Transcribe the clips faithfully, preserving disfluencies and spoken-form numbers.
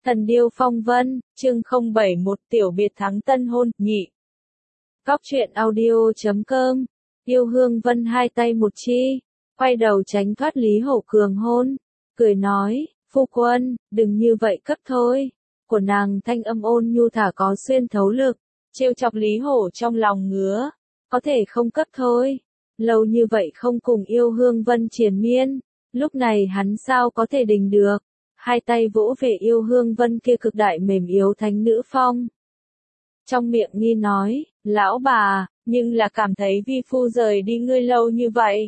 Thần điêu phong vân, chương không bảy một tiểu biệt thắng tân hôn, nhị. Góc truyện audio chấm com, yêu hương vân hai tay một chi, quay đầu tránh thoát Lý Hổ cường hôn, cười nói, phu quân, đừng như vậy cấp thôi, của nàng thanh âm ôn nhu thả có xuyên thấu lực, trêu chọc Lý Hổ trong lòng ngứa, có thể không cấp thôi, lâu như vậy không cùng yêu hương vân triền miên, lúc này hắn sao có thể đình được. Hai tay vỗ về yêu hương vân kia cực đại mềm yếu thánh nữ phong. Trong miệng nghi nói, lão bà, nhưng là cảm thấy vi phu rời đi ngươi lâu như vậy.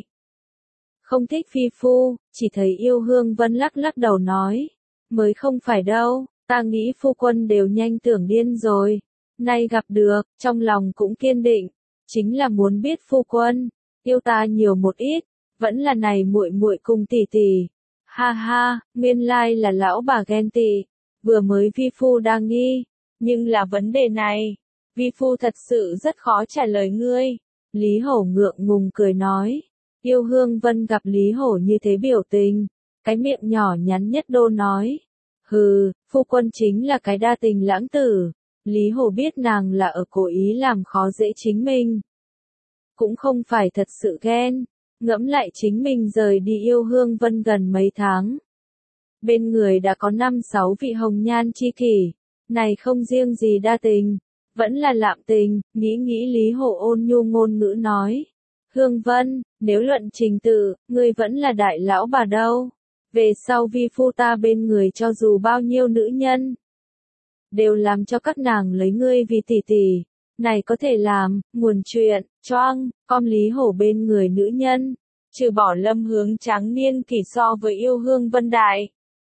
Không thích vi phu, chỉ thấy yêu hương vân lắc lắc đầu nói. Mới không phải đâu, ta nghĩ phu quân đều nhanh tưởng điên rồi. Nay gặp được, trong lòng cũng kiên định. Chính là muốn biết phu quân, yêu ta nhiều một ít, vẫn là này muội muội cùng tỷ tỷ. Ha ha, nguyên lai là lão bà ghen tị, vừa mới vi phu đang nghi, nhưng là vấn đề này, vi phu thật sự rất khó trả lời ngươi. Lý Hổ ngượng ngùng cười nói, yêu hương vân gặp Lý Hổ như thế biểu tình, cái miệng nhỏ nhắn nhất đô nói, hừ, phu quân chính là cái đa tình lãng tử. Lý Hổ biết nàng là ở cố ý làm khó dễ chính mình, cũng không phải thật sự ghen. Ngẫm lại chính mình rời đi yêu hương vân gần mấy tháng. Bên người đã có năm sáu vị hồng nhan chi kỷ, này không riêng gì đa tình, vẫn là lạm tình, nghĩ nghĩ Lý Hổ ôn nhu ngôn ngữ nói. Hương vân, nếu luận trình tự, ngươi vẫn là đại lão bà đâu. Về sau vi phu ta bên người cho dù bao nhiêu nữ nhân, đều làm cho các nàng lấy ngươi vì tỷ tỷ. Này có thể làm, nguồn chuyện, choang, com Lý Hổ bên người nữ nhân, trừ bỏ Lâm Hướng tráng niên kỷ so với yêu hương vân đại.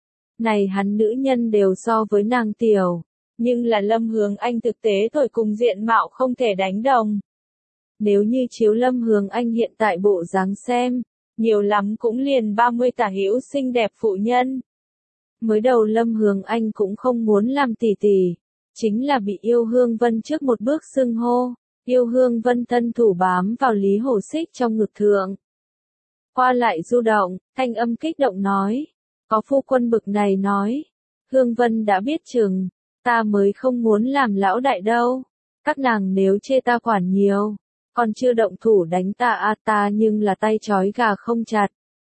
Này hắn nữ nhân đều so với nàng tiểu, nhưng là Lâm Hướng Anh thực tế tuổi cùng diện mạo không thể đánh đồng. Nếu như chiếu Lâm Hướng Anh hiện tại bộ dáng xem, nhiều lắm cũng liền ba mươi tả hữu xinh đẹp phụ nhân. Mới đầu Lâm Hướng Anh cũng không muốn làm tỷ tỷ. Chính là bị yêu hương vân trước một bước xưng hô, yêu hương vân thân thủ bám vào Lý Hổ xích trong ngực thượng. Qua lại du động, thanh âm kích động nói, có phu quân bực này nói, hương vân đã biết chừng, ta mới không muốn làm lão đại đâu, các nàng nếu chê ta quản nhiều, còn chưa động thủ đánh ta a ta nhưng là tay trói gà không chặt.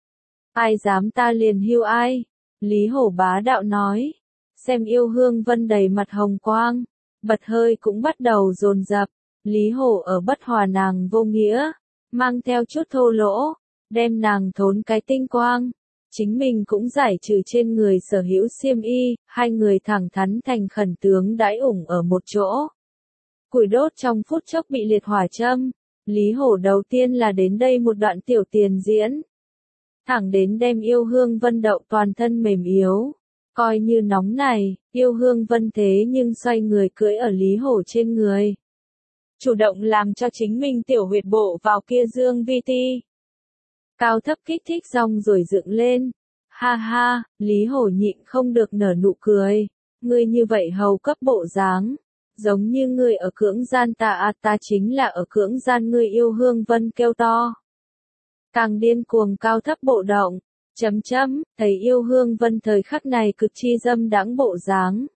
Ai dám ta liền hưu ai, Lý Hổ bá đạo nói. Xem yêu hương vân đầy mặt hồng quang, bật hơi cũng bắt đầu dồn dập, Lý Hổ ở bất hòa nàng vô nghĩa, mang theo chút thô lỗ, đem nàng thốn cái tinh quang, chính mình cũng giải trừ trên người sở hữu xiêm y, hai người thẳng thắn thành khẩn tướng đãi ủng ở một chỗ. Củi đốt trong phút chốc bị liệt hỏa châm, Lý Hổ đầu tiên là đến đây một đoạn tiểu tiền diễn, thẳng đến đem yêu hương vân đậu toàn thân mềm yếu. Coi như nóng này, yêu hương vân thế nhưng xoay người cưỡi ở Lý Hổ trên người. Chủ động làm cho chính mình tiểu huyệt bộ vào kia dương vi ti. Cao thấp kích thích rong rồi dựng lên. Ha ha, Lý Hổ nhịn không được nở nụ cười. Ngươi như vậy hầu cấp bộ dáng. Giống như ngươi ở cưỡng gian ta à ta chính là ở cưỡng gian ngươi yêu hương vân kêu to. Càng điên cuồng cao thấp bộ động. Chấm chấm, thấy yêu hương vân thời khắc này cực chi dâm đãng bộ dáng.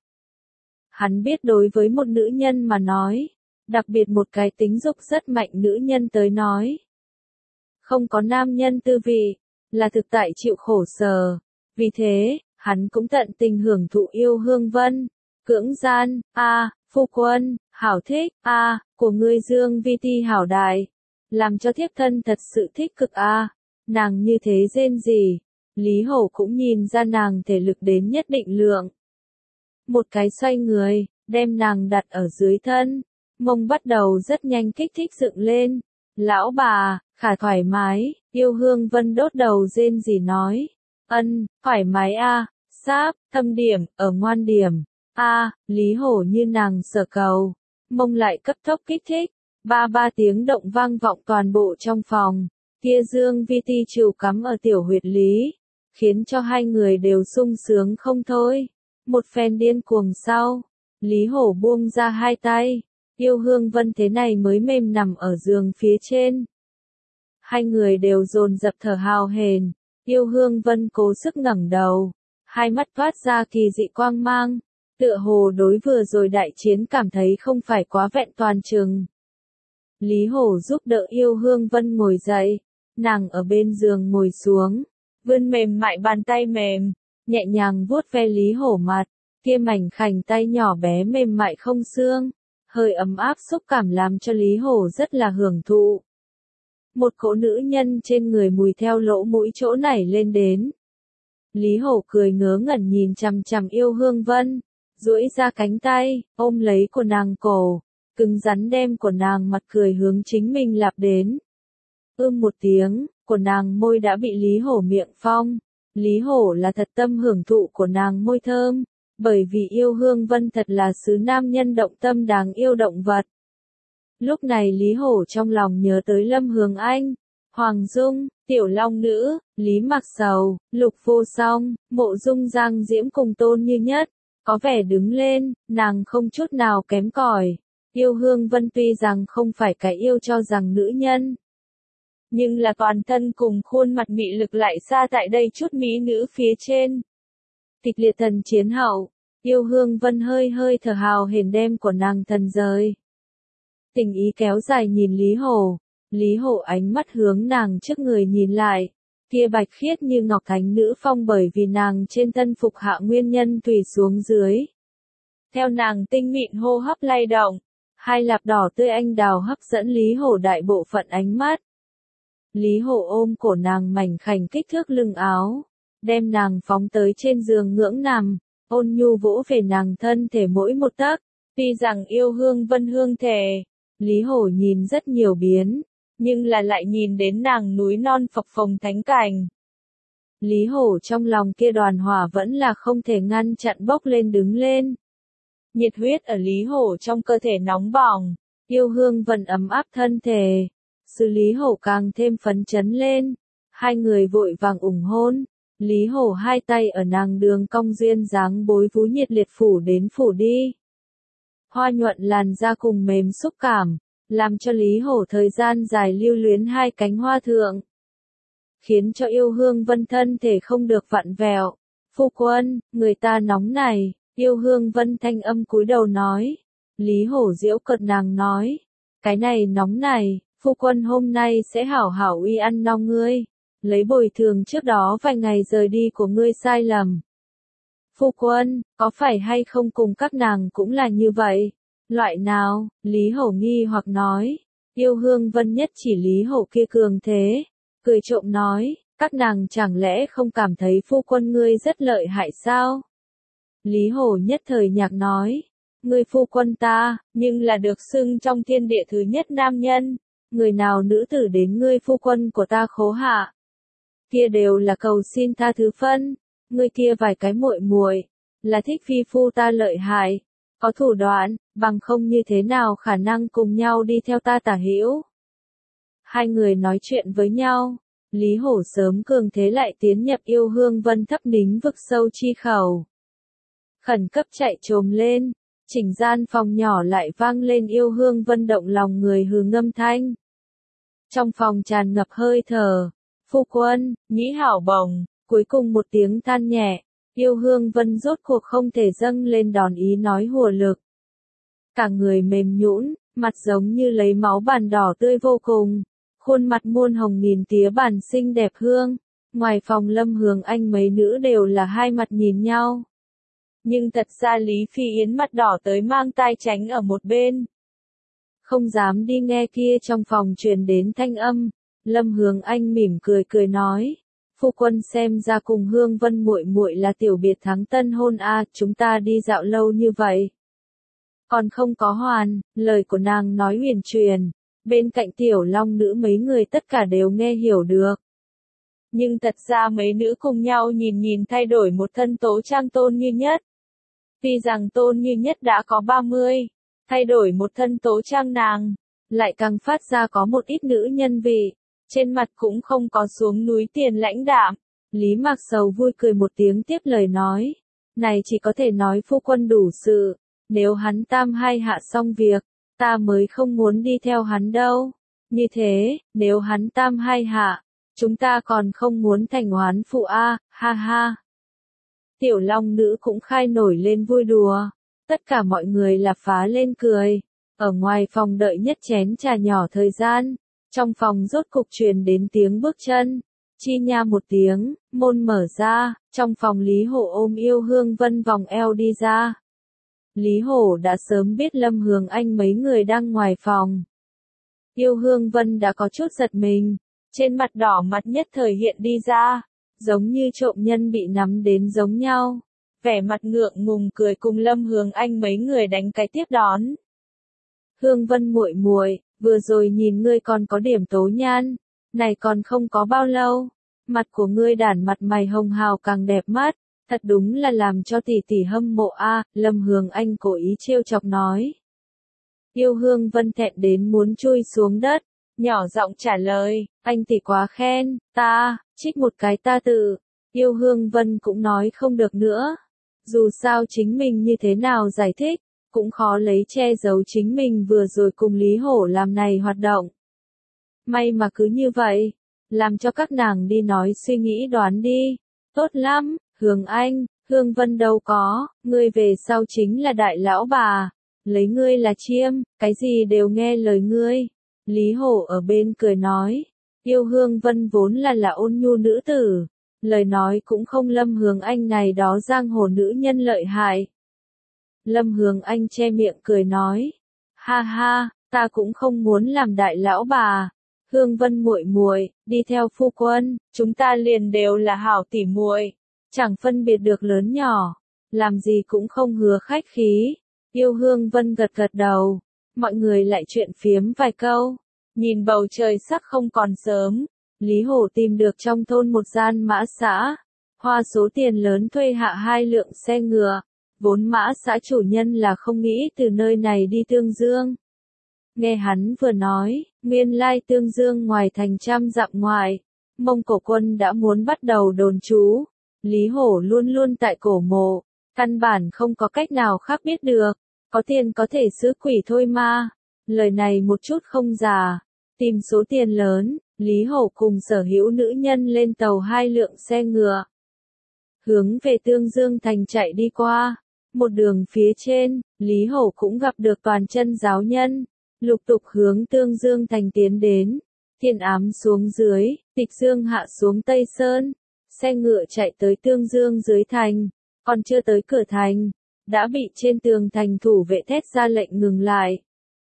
Hắn biết đối với một nữ nhân mà nói, đặc biệt một cái tính dục rất mạnh nữ nhân tới nói. Không có nam nhân tư vị, là thực tại chịu khổ sở. Vì thế, hắn cũng tận tình hưởng thụ yêu hương vân. Cưỡng gian, a à, phu quân, hảo thích, a à, của ngươi dương vi ti hảo đại. Làm cho thiếp thân thật sự thích cực a à. Nàng như thế rên gì. Lý Hổ cũng nhìn ra nàng thể lực đến nhất định lượng. Một cái xoay người, đem nàng đặt ở dưới thân, mông bắt đầu rất nhanh kích thích dựng lên. Lão bà, khả thoải mái, yêu hương vân đốt đầu rên gì nói. Ân, thoải mái a, à, sáp, thâm điểm, ở ngoan điểm. A, à, Lý Hổ như nàng sở cầu, mông lại cấp tốc kích thích. Ba ba tiếng động vang vọng toàn bộ trong phòng. Kia dương vi ti trù cắm ở tiểu huyệt lý, khiến cho hai người đều sung sướng không thôi. Một phen điên cuồng sau, Lý Hổ buông ra hai tay, yêu hương vân thế này mới mềm nằm ở giường phía trên. Hai người đều dồn dập thở hào hển, yêu hương vân cố sức ngẩng đầu, hai mắt toát ra kỳ dị quang mang, Tựa hồ đối vừa rồi đại chiến cảm thấy không phải quá vẹn toàn chừng. Lý Hổ giúp đỡ Yêu Hương Vân ngồi dậy, nàng ở bên giường ngồi xuống, vươn mềm mại bàn tay mềm, nhẹ nhàng vuốt ve Lý Hổ mặt, kia mảnh khảnh tay nhỏ bé mềm mại không xương, hơi ấm áp xúc cảm làm cho Lý Hổ rất là hưởng thụ. Một cỗ nữ nhân trên người mùi theo lỗ mũi chỗ nảy lên đến. Lý Hổ cười ngớ ngẩn nhìn chằm chằm Yêu Hương Vân, duỗi ra cánh tay, ôm lấy của nàng cổ, cứng rắn đem của nàng mặt cười hướng chính mình lặp đến. Ưm một tiếng, của nàng môi đã bị Lý Hổ miệng phong. Lý Hổ là thật tâm hưởng thụ của nàng môi thơm, bởi vì Yêu Hương Vân thật là sứ nam nhân động tâm đáng yêu động vật. Lúc này Lý Hổ trong lòng nhớ tới Lâm Hướng Anh, Hoàng Dung, Tiểu Long Nữ, Lý Mặc Sầu, Lục Vô Song, Mộ Dung Giang Diễm cùng Tôn Như Nhất. Có vẻ đứng lên, nàng không chút nào kém cỏi. Yêu Hương Vân tuy rằng không phải cái yêu cho rằng nữ nhân, nhưng là toàn thân cùng khuôn mặt mị lực lại xa tại đây chút mỹ nữ phía trên. Kịch liệt thần chiến hậu, Yêu Hương Vân hơi hơi thở hào hển đem của nàng thần rời. Tình ý kéo dài nhìn Lý Hổ, Lý Hổ ánh mắt hướng nàng trước người nhìn lại, kia bạch khiết như ngọc thánh nữ phong bởi vì nàng trên thân phục hạ nguyên nhân tùy xuống dưới. Theo nàng tinh mịn hô hấp lay động, hai lạp đỏ tươi anh đào hấp dẫn Lý Hổ đại bộ phận ánh mắt. Lý Hổ ôm cổ nàng mảnh khảnh kích thước lưng áo, đem nàng phóng tới trên giường ngưỡng nằm, ôn nhu vỗ về nàng thân thể mỗi một tấc. Tuy rằng Yêu Hương Vân hương thể, Lý Hổ nhìn rất nhiều biến, nhưng là lại nhìn đến nàng núi non phập phồng thánh cảnh. Lý Hổ trong lòng kia đoàn hỏa vẫn là không thể ngăn chặn bốc lên đứng lên. Nhiệt huyết ở Lý Hổ trong cơ thể nóng bỏng, Yêu Hương Vân ấm áp thân thể. Sự Lý Hổ càng thêm phấn chấn lên, hai người vội vàng ủng hôn, Lý Hổ hai tay ở nàng đường cong duyên dáng bối vú nhiệt liệt phủ đến phủ đi. Hoa nhuận làn da cùng mềm xúc cảm, làm cho Lý Hổ thời gian dài lưu luyến hai cánh hoa thượng. Khiến cho Yêu Hương Vân thân thể không được vặn vẹo. Phu quân, người ta nóng này, Yêu Hương Vân thanh âm cúi đầu nói. Lý Hổ giễu cợt nàng nói, cái này nóng này. Phu quân hôm nay sẽ hảo hảo uy ăn no ngươi, lấy bồi thường trước đó vài ngày rời đi của ngươi sai lầm. Phu quân, có phải hay không cùng các nàng cũng là như vậy? Loại nào? Lý Hổ nghi hoặc nói. Yêu Hương Vân nhất chỉ Lý Hổ kia cường thế, cười trộm nói, các nàng chẳng lẽ không cảm thấy phu quân ngươi rất lợi hại sao? Lý Hổ nhất thời nhạc nói, ngươi phu quân ta, nhưng là được xưng trong thiên địa thứ nhất nam nhân. Người nào nữ tử đến ngươi phu quân của ta khố hạ, kia đều là cầu xin tha thứ phân. Ngươi kia vài cái muội muội, là thích phi phu ta lợi hại, có thủ đoạn, bằng không như thế nào khả năng cùng nhau đi theo ta tả hữu. Hai người nói chuyện với nhau, Lý Hổ sớm cường thế lại tiến nhập Yêu Hương Vân thấp nính vực sâu chi khẩu. Khẩn cấp chạy trồm lên, chỉnh gian phòng nhỏ lại vang lên Yêu Hương Vân động lòng người hừ ngâm thanh. Trong phòng tràn ngập hơi thở, phu quân, nhĩ hảo bồng, cuối cùng một tiếng than nhẹ, Yêu Hương Vân rốt cuộc không thể dâng lên đòn ý nói hùa lực. Cả người mềm nhũn, mặt giống như lấy máu bàn đỏ tươi vô cùng, khuôn mặt muôn hồng nghìn tía bản xinh đẹp hương. Ngoài phòng Lâm Hướng Anh mấy nữ đều là hai mặt nhìn nhau. Nhưng thật ra Lý Phi Yến mặt đỏ tới mang tai tránh ở một bên. Không dám đi nghe kia trong phòng truyền đến thanh âm. Lâm Hướng Anh mỉm cười cười nói, phu quân xem ra cùng Hương Vân muội muội là tiểu biệt thắng tân hôn a, à, chúng ta đi dạo lâu như vậy. Còn không có hoàn, lời của nàng nói huyền truyền, bên cạnh tiểu long nữ mấy người tất cả đều nghe hiểu được. Nhưng thật ra mấy nữ cùng nhau nhìn nhìn thay đổi một thân tố trang Tôn Như Nhất. Tuy rằng Tôn Như Nhất đã có ba mươi, thay đổi một thân tố trang nàng, lại càng phát ra có một ít nữ nhân vị, trên mặt cũng không có xuống núi tiền lãnh đạm. Lý Mạc Sầu vui cười một tiếng tiếp lời nói, này chỉ có thể nói phu quân đủ sự, nếu hắn tam hai hạ xong việc, ta mới không muốn đi theo hắn đâu. Như thế, nếu hắn tam hai hạ, chúng ta còn không muốn thành hoán phụ a, ha ha. Tiểu Long nữ cũng khai nổi lên vui đùa. Tất cả mọi người là phá lên cười. Ở ngoài phòng đợi nhất chén trà nhỏ thời gian, trong phòng rốt cục truyền đến tiếng bước chân. Chi nha một tiếng, môn mở ra, trong phòng Lý Hổ ôm Yêu Hương Vân vòng eo đi ra. Lý Hổ đã sớm biết Lâm Hướng Anh mấy người đang ngoài phòng. Yêu Hương Vân đã có chút giật mình, trên mặt đỏ mặt nhất thời hiện đi ra, giống như trộm nhân bị nắm đến giống nhau. Vẻ mặt ngượng ngùng cười cùng Lâm Hướng Anh mấy người đánh cái tiếp đón. Hương Vân muội muội, vừa rồi nhìn ngươi còn có điểm tố nhan, này còn không có bao lâu, mặt của ngươi đản mặt mày hồng hào càng đẹp mắt, thật đúng là làm cho tỷ tỷ hâm mộ a. Lâm Hướng Anh cố ý trêu chọc nói. Yêu Hương Vân thẹn đến muốn chui xuống đất, nhỏ giọng trả lời, anh tỷ quá khen, ta, trích một cái ta tự. Yêu Hương Vân cũng nói không được nữa, dù sao chính mình như thế nào giải thích, cũng khó lấy che giấu chính mình vừa rồi cùng Lý Hổ làm này hoạt động. May mà cứ như vậy, làm cho các nàng đi nói suy nghĩ đoán đi. Tốt lắm, Hướng Anh, Hương Vân đâu có, ngươi về sau chính là đại lão bà, lấy ngươi là chiêm, cái gì đều nghe lời ngươi. Lý Hổ ở bên cười nói, Yêu Hương Vân vốn là là ôn nhu nữ tử, lời nói cũng không Lâm Hướng Anh này đó giang hồ nữ nhân lợi hại. Lâm Hướng Anh che miệng cười nói, ha ha, ta cũng không muốn làm đại lão bà. Hương Vân muội muội, đi theo phu quân, chúng ta liền đều là hảo tỉ muội, chẳng phân biệt được lớn nhỏ, làm gì cũng không hứa khách khí. Yêu Hương Vân gật gật đầu, mọi người lại chuyện phiếm vài câu, nhìn bầu trời sắc không còn sớm, Lý Hổ tìm được trong thôn một gian mã xã, hoa số tiền lớn thuê hạ hai lượng xe ngựa, vốn mã xã chủ nhân là không nghĩ từ nơi này đi Tương Dương. Nghe hắn vừa nói, nguyên lai Tương Dương ngoài thành trăm dặm ngoài, Mông Cổ quân đã muốn bắt đầu đồn trú. Lý Hổ luôn luôn tại cổ mộ, căn bản không có cách nào khác biết được, có tiền có thể xứ quỷ thôi mà. Lời này một chút không giả, tìm số tiền lớn, Lý Hổ cùng sở hữu nữ nhân lên tàu hai lượng xe ngựa, hướng về Tương Dương thành chạy đi qua. Một đường phía trên, Lý Hổ cũng gặp được toàn chân giáo nhân, lục tục hướng Tương Dương thành tiến đến. Thiên ám xuống dưới, Tịch Dương hạ xuống Tây Sơn, xe ngựa chạy tới Tương Dương dưới thành, còn chưa tới cửa thành, đã bị trên tường thành thủ vệ thét ra lệnh ngừng lại.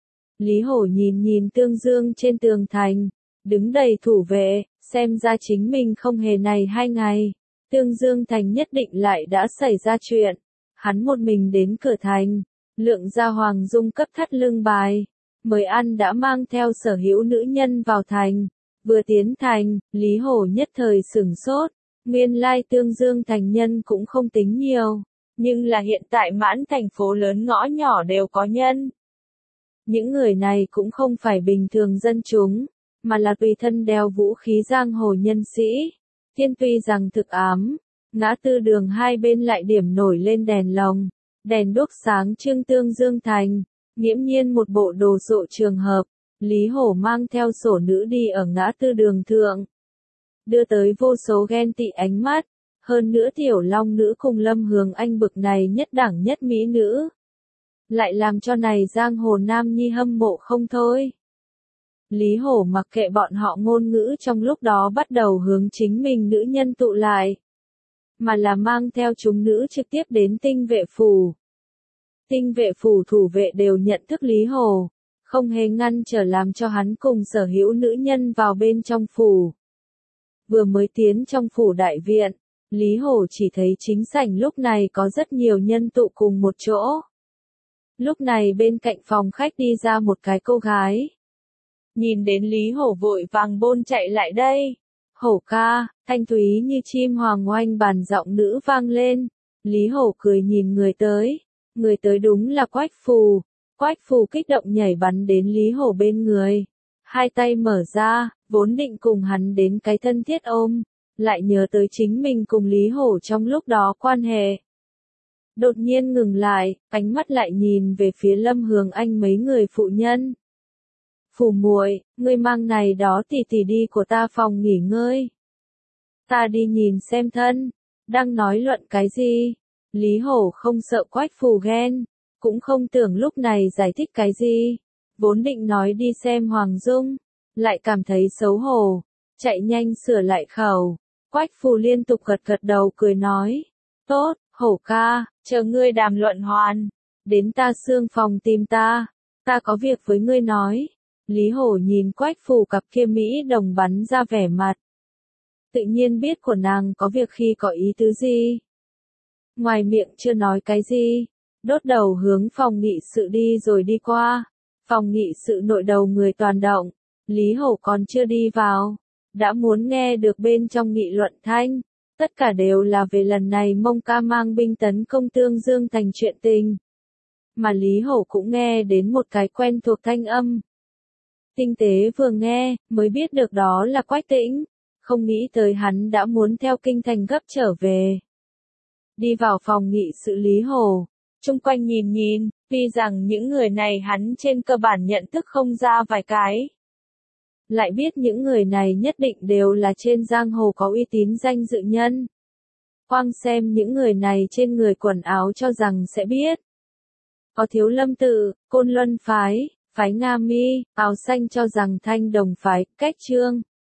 Lý Hổ nhìn nhìn Tương Dương trên tường thành, đứng đầy thủ vệ, xem ra chính mình không hề này hai ngày, Tương Dương thành nhất định lại đã xảy ra chuyện. Hắn một mình đến cửa thành, lượng ra Hoàng Dung cấp thắt lưng bài, mời ăn đã mang theo sở hữu nữ nhân vào thành. Vừa tiến thành, Lý Hổ nhất thời sửng sốt, nguyên lai Tương Dương thành nhân cũng không tính nhiều, nhưng là hiện tại mãn thành phố lớn ngõ nhỏ đều có nhân. Những người này cũng không phải bình thường dân chúng, mà là tùy thân đeo vũ khí giang hồ nhân sĩ. Thiên tuy rằng thực ám, ngã tư đường hai bên lại điểm nổi lên đèn lồng, đèn đuốc sáng trưng Tương Dương thành, nghiễm nhiên một bộ đồ sộ trường hợp. Lý Hổ mang theo sổ nữ đi ở ngã tư đường thượng, đưa tới vô số ghen tị ánh mắt, hơn nữa tiểu long nữ cùng Lâm Hướng Anh bực này nhất đẳng nhất mỹ nữ, lại làm cho này giang hồ nam nhi hâm mộ không thôi. Lý Hổ mặc kệ bọn họ ngôn ngữ trong lúc đó bắt đầu hướng chính mình nữ nhân tụ lại, mà là mang theo chúng nữ trực tiếp đến tinh vệ phủ. Tinh vệ phủ thủ vệ đều nhận thức Lý Hổ, không hề ngăn trở làm cho hắn cùng sở hữu nữ nhân vào bên trong phủ. Vừa mới tiến trong phủ đại viện, Lý Hổ chỉ thấy chính sảnh lúc này có rất nhiều nhân tụ cùng một chỗ. Lúc này bên cạnh phòng khách đi ra một cái cô gái. Nhìn đến Lý Hổ vội vàng bôn chạy lại đây. Hổ ca, thanh thúy như chim hoàng oanh bàn giọng nữ vang lên. Lý Hổ cười nhìn người tới. Người tới đúng là Quách Phù. Quách Phù kích động nhảy bắn đến Lý Hổ bên người. Hai tay mở ra, vốn định cùng hắn đến cái thân thiết ôm. Lại nhớ tới chính mình cùng Lý Hổ trong lúc đó quan hệ. Đột nhiên ngừng lại, ánh mắt lại nhìn về phía Lâm Hướng Anh mấy người phụ nhân. Phù muội, ngươi mang này đó tỷ tỷ đi của ta phòng nghỉ ngơi. Ta đi nhìn xem thân. Đang nói luận cái gì? Lý Hổ không sợ Quách Phù ghen, cũng không tưởng lúc này giải thích cái gì. Vốn định nói đi xem Hoàng Dung, lại cảm thấy xấu hổ, chạy nhanh sửa lại khẩu. Quách Phù liên tục gật gật đầu cười nói, tốt, Hổ ca, chờ ngươi đàm luận hoàn, đến ta xương phòng tìm ta, ta có việc với ngươi nói. Lý Hổ nhìn Quách Phù cặp kia Mỹ đồng bắn ra vẻ mặt. Tự nhiên biết của nàng có việc khi có ý tứ gì. Ngoài miệng chưa nói cái gì, đốt đầu hướng phòng nghị sự đi rồi đi qua. Phòng nghị sự nội đầu người toàn động, Lý Hổ còn chưa đi vào, đã muốn nghe được bên trong nghị luận thanh. Tất cả đều là về lần này Mông Ca mang binh tấn công Tương Dương thành chuyện tình. Mà Lý Hổ cũng nghe đến một cái quen thuộc thanh âm. Tinh tế vừa nghe, mới biết được đó là Quách Tĩnh, không nghĩ tới hắn đã muốn theo kinh thành gấp trở về. Đi vào phòng nghị sự Lý Hổ, chung quanh nhìn nhìn, tuy rằng những người này hắn trên cơ bản nhận thức không ra vài cái. Lại biết những người này nhất định đều là trên giang hồ có uy tín danh dự nhân. Quang xem những người này trên người quần áo cho rằng sẽ biết. Có Thiếu Lâm Tự, Côn Luân Phái, Phái Nga Mi, áo xanh cho rằng Thanh Đồng Phái, Cách Trương,